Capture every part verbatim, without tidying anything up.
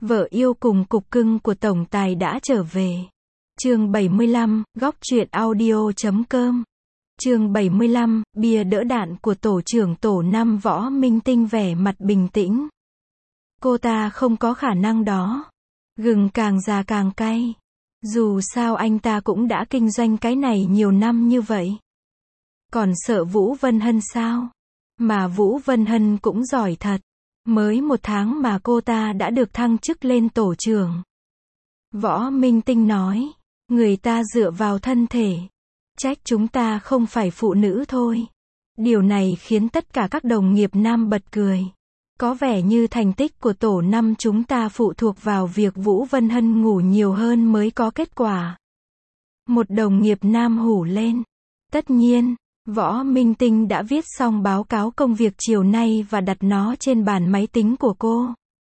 Vợ yêu cùng cục cưng của tổng tài đã trở về. Chương bảy mươi lăm, góc truyện audio chấm com. Chương bảy mươi lăm, bia đỡ đạn của tổ trưởng tổ năm Võ Minh Tinh vẻ mặt bình tĩnh. Cô ta không có khả năng đó. Gừng càng già càng cay. Dù sao anh ta cũng đã kinh doanh cái này nhiều năm như vậy. Còn sợ Vũ Vân Hân sao? Mà Vũ Vân Hân cũng giỏi thật. Mới một tháng mà cô ta đã được thăng chức lên tổ trưởng. Võ Minh Tinh nói, người ta dựa vào thân thể. Trách chúng ta không phải phụ nữ thôi. Điều này khiến tất cả các đồng nghiệp nam bật cười. Có vẻ như thành tích của tổ năm chúng ta phụ thuộc vào việc Vũ Vân Hân ngủ nhiều hơn mới có kết quả. Một đồng nghiệp nam hủ lên. Tất nhiên, Võ Minh Tinh đã viết xong báo cáo công việc chiều nay và đặt nó trên bàn máy tính của cô.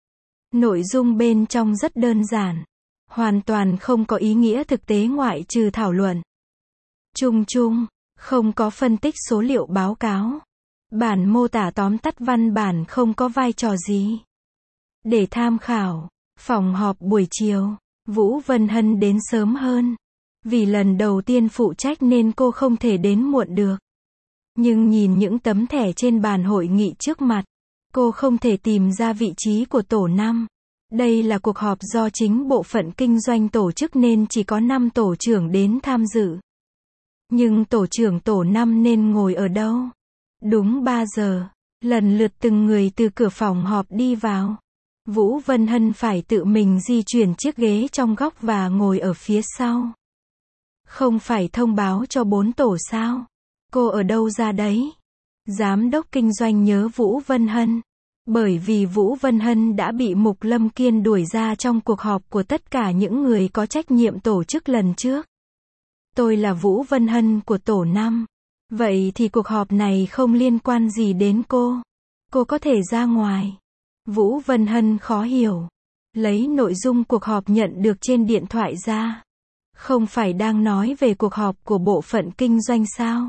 Nội dung bên trong rất đơn giản. Hoàn toàn không có ý nghĩa thực tế ngoại trừ thảo luận. Chung chung, không có phân tích số liệu báo cáo. Bản mô tả tóm tắt văn bản không có vai trò gì. Để tham khảo, phòng họp buổi chiều, Vũ Vân Hân đến sớm hơn. Vì lần đầu tiên phụ trách nên cô không thể đến muộn được. Nhưng nhìn những tấm thẻ trên bàn hội nghị trước mặt, cô không thể tìm ra vị trí của tổ năm. Đây là cuộc họp do chính bộ phận kinh doanh tổ chức nên chỉ có năm tổ trưởng đến tham dự. Nhưng tổ trưởng tổ năm nên ngồi ở đâu? Đúng ba giờ, lần lượt từng người từ cửa phòng họp đi vào. Vũ Vân Hân phải tự mình di chuyển chiếc ghế trong góc và ngồi ở phía sau. Không phải thông báo cho bốn tổ sao? Cô ở đâu ra đấy? Giám đốc kinh doanh nhớ Vũ Vân Hân. Bởi vì Vũ Vân Hân đã bị Mục Lâm Kiên đuổi ra trong cuộc họp của tất cả những người có trách nhiệm tổ chức lần trước. Tôi là Vũ Vân Hân của tổ năm. Vậy thì cuộc họp này không liên quan gì đến cô. Cô có thể ra ngoài. Vũ Vân Hân khó hiểu. Lấy nội dung cuộc họp nhận được trên điện thoại ra. Không phải đang nói về cuộc họp của bộ phận kinh doanh sao?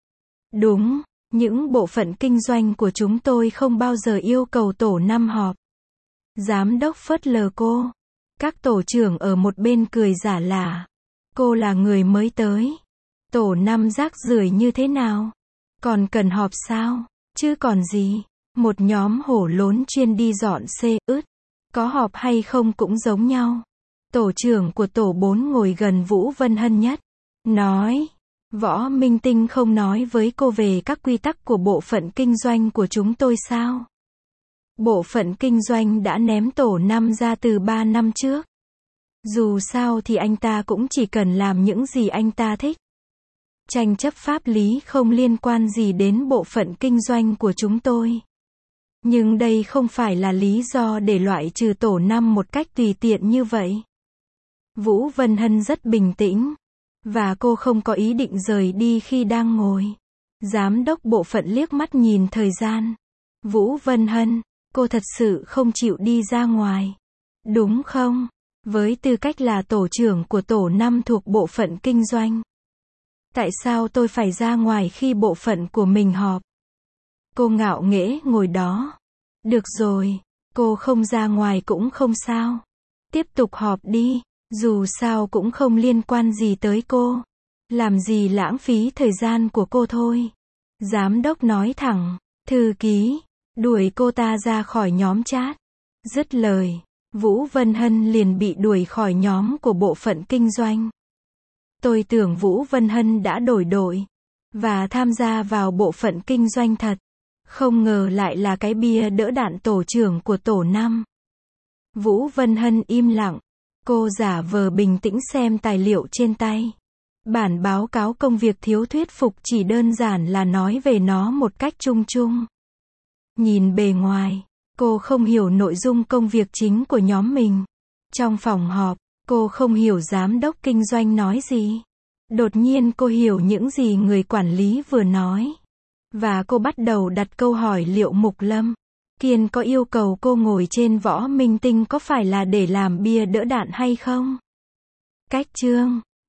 Đúng, những bộ phận kinh doanh của chúng tôi không bao giờ yêu cầu tổ năm họp. Giám đốc phớt lờ cô. Các tổ trưởng ở một bên cười giả lả. Cô là người mới tới. Tổ năm rác rưởi như thế nào? Còn cần họp sao? Chứ còn gì? Một nhóm hổ lốn chuyên đi dọn xe ướt. Có họp hay không cũng giống nhau. Tổ trưởng của tổ bốn ngồi gần Vũ Vân Hân nhất. Nói. Võ Minh Tinh không nói với cô về các quy tắc của bộ phận kinh doanh của chúng tôi sao? Bộ phận kinh doanh đã ném tổ năm ra từ ba năm trước. Dù sao thì anh ta cũng chỉ cần làm những gì anh ta thích. Tranh chấp pháp lý không liên quan gì đến bộ phận kinh doanh của chúng tôi. Nhưng đây không phải là lý do để loại trừ tổ năm một cách tùy tiện như vậy. Vũ Vân Hân rất bình tĩnh. Và cô không có ý định rời đi khi đang ngồi. Giám đốc bộ phận liếc mắt nhìn thời gian. Vũ Vân Hân, cô thật sự không chịu đi ra ngoài. Đúng không? Với tư cách là tổ trưởng của tổ năm thuộc bộ phận kinh doanh. Tại sao tôi phải ra ngoài khi bộ phận của mình họp? Cô ngạo nghễ ngồi đó. Được rồi, cô không ra ngoài cũng không sao. Tiếp tục họp đi. Dù sao cũng không liên quan gì tới cô. Làm gì lãng phí thời gian của cô thôi. Giám đốc nói thẳng. Thư ký. Đuổi cô ta ra khỏi nhóm chat. Dứt lời. Vũ Vân Hân liền bị đuổi khỏi nhóm của bộ phận kinh doanh. Tôi tưởng Vũ Vân Hân đã đổi đội. Và tham gia vào bộ phận kinh doanh thật. Không ngờ lại là cái bia đỡ đạn tổ trưởng của tổ năm. Vũ Vân Hân im lặng. Cô giả vờ bình tĩnh xem tài liệu trên tay. Bản báo cáo công việc thiếu thuyết phục chỉ đơn giản là nói về nó một cách chung chung. Nhìn bề ngoài, cô không hiểu nội dung công việc chính của nhóm mình. Trong phòng họp, cô không hiểu giám đốc kinh doanh nói gì. Đột nhiên cô hiểu những gì người quản lý vừa nói. Và cô bắt đầu đặt câu hỏi liệu Mục Lâm Kiên có yêu cầu cô ngồi trên Võ Minh Tinh có phải là để làm bia đỡ đạn hay không? Cách chương